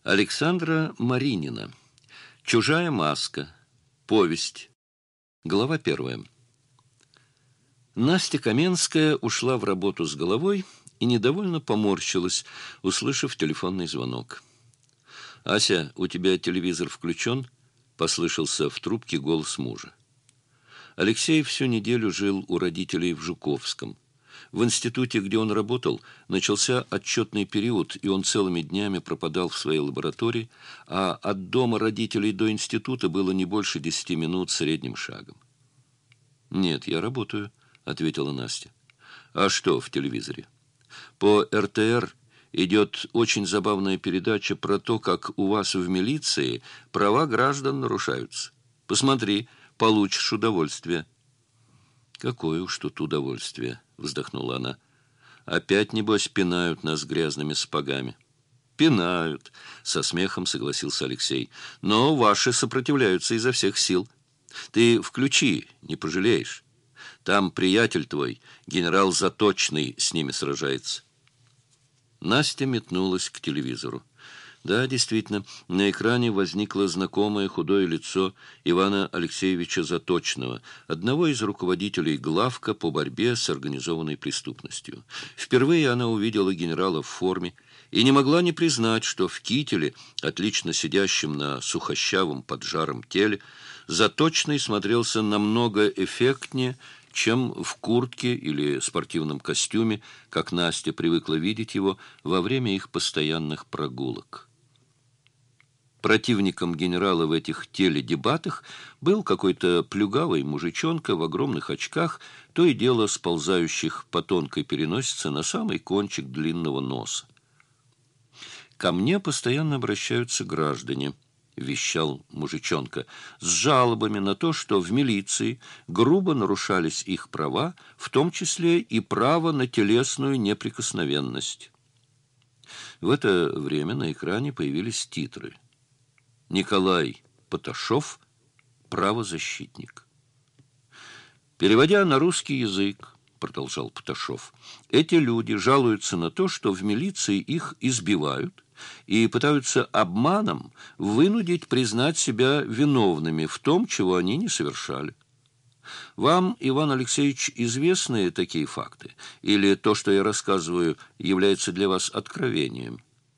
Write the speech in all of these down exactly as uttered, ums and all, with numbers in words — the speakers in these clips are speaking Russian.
Александра Маринина. Чужая маска. Повесть. Глава первая. Настя Каменская ушла в работу с головой и недовольно поморщилась, услышав телефонный звонок. «Ася, у тебя телевизор включен?» — послышался в трубке голос мужа. Алексей всю неделю жил у родителей в Жуковском. В институте, где он работал, начался отчетный период, и он целыми днями пропадал в своей лаборатории, а от дома родителей до института было не больше десяти минут средним шагом. «Нет, я работаю», — ответила Настя. «А что в телевизоре?» «По эр тэ эр идет очень забавная передача про то, как у вас в милиции права граждан нарушаются. Посмотри, получишь удовольствие». «Какое уж тут удовольствие», — вздохнула она. «Опять, небось, пинают нас грязными сапогами». «Пинают», — со смехом согласился Алексей. «Но ваши сопротивляются изо всех сил. Ты включи, не пожалеешь. Там приятель твой, генерал Заточный, с ними сражается». Настя метнулась к телевизору. Да, действительно, на экране возникло знакомое худое лицо Ивана Алексеевича Заточного, одного из руководителей главка по борьбе с организованной преступностью. Впервые она увидела генерала в форме и не могла не признать, что в кителе, отлично сидящем на сухощавом поджаром теле, Заточный смотрелся намного эффектнее, чем в куртке или спортивном костюме, как Настя привыкла видеть его во время их постоянных прогулок. Противником генерала в этих теледебатах был какой-то плюгавый мужичонка в огромных очках, то и дело сползающих по тонкой переносице на самый кончик длинного носа. «Ко мне постоянно обращаются граждане», — вещал мужичонка, «с жалобами на то, что в милиции грубо нарушались их права, в том числе и право на телесную неприкосновенность». В это время на экране появились титры. Николай Поташов, правозащитник. «Переводя на русский язык, — продолжал Поташов, — эти люди жалуются на то, что в милиции их избивают и пытаются обманом вынудить признать себя виновными в том, чего они не совершали. Вам, Иван Алексеевич, известны такие факты? Или то, что я рассказываю, является для вас откровением?»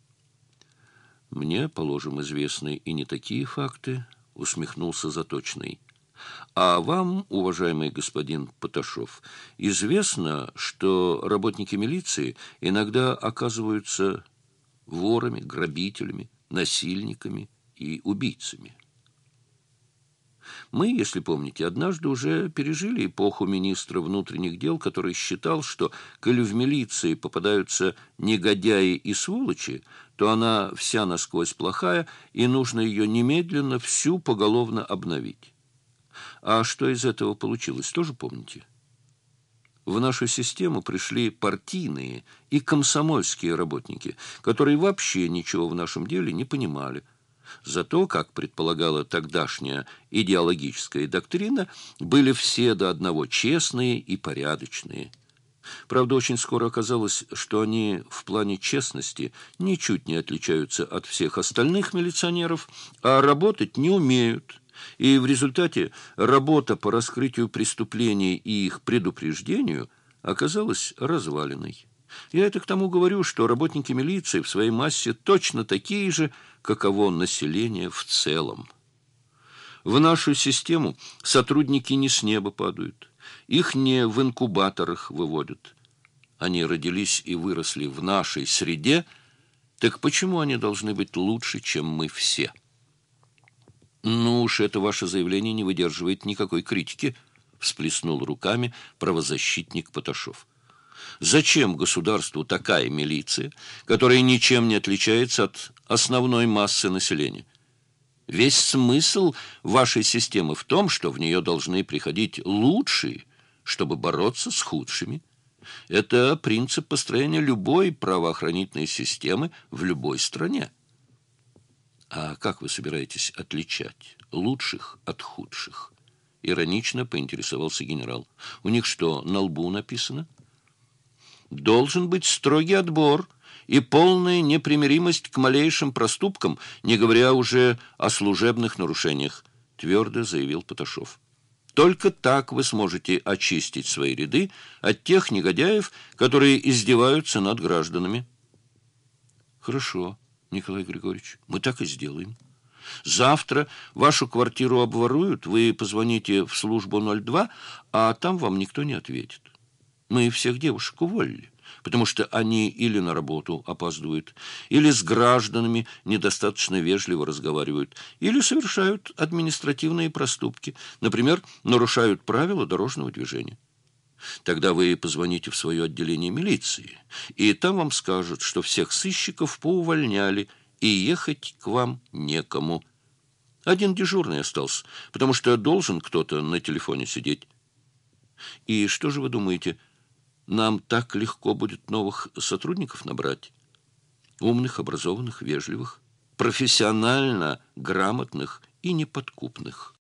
«Мне, положим, известны и не такие факты», — усмехнулся Заточный. «А вам, уважаемый господин Поташов, известно, что работники милиции иногда оказываются ворами, грабителями, насильниками и убийцами? Мы, если помните, однажды уже пережили эпоху министра внутренних дел, который считал, что, коли в милиции попадаются негодяи и сволочи, то она вся насквозь плохая, и нужно ее немедленно всю поголовно обновить. А что из этого получилось, тоже помните? В нашу систему пришли партийные и комсомольские работники, которые вообще ничего в нашем деле не понимали. Зато, как предполагала тогдашняя идеологическая доктрина, были все до одного честные и порядочные. Правда, очень скоро оказалось, что они в плане честности ничуть не отличаются от всех остальных милиционеров, а работать не умеют. И в результате работа по раскрытию преступлений и их предупреждению оказалась разваленной. Я это к тому говорю, что работники милиции в своей массе точно такие же, каково население в целом. В нашу систему сотрудники не с неба падают, их не в инкубаторах выводят. Они родились и выросли в нашей среде, так почему они должны быть лучше, чем мы все? «Ну уж это ваше заявление не выдерживает никакой критики», — всплеснул руками правозащитник Поташов. «Зачем государству такая милиция, которая ничем не отличается от основной массы населения? Весь смысл вашей системы в том, что в нее должны приходить лучшие, чтобы бороться с худшими. Это принцип построения любой правоохранительной системы в любой стране». «А как вы собираетесь отличать лучших от худших?» — иронично поинтересовался генерал. «У них что, на лбу написано?» «Должен быть строгий отбор, и полная непримиримость к малейшим проступкам, не говоря уже о служебных нарушениях, твердо заявил Поташов. Только так вы сможете очистить свои ряды от тех негодяев, которые издеваются над гражданами. Хорошо, Николай Григорьевич, мы так и сделаем. Завтра вашу квартиру обворуют, вы позвоните в службу ноль два, а там вам никто не ответит. Мы всех девушек уволили, потому что они или на работу опаздывают, или с гражданами недостаточно вежливо разговаривают, или совершают административные проступки, например, нарушают правила дорожного движения. Тогда вы позвоните в свое отделение милиции, и там вам скажут, что всех сыщиков поувольняли, и ехать к вам некому. Один дежурный остался, потому что должен кто-то на телефоне сидеть. И что же вы думаете, нам так легко будет новых сотрудников набрать? Умных, образованных, вежливых, профессионально грамотных и неподкупных.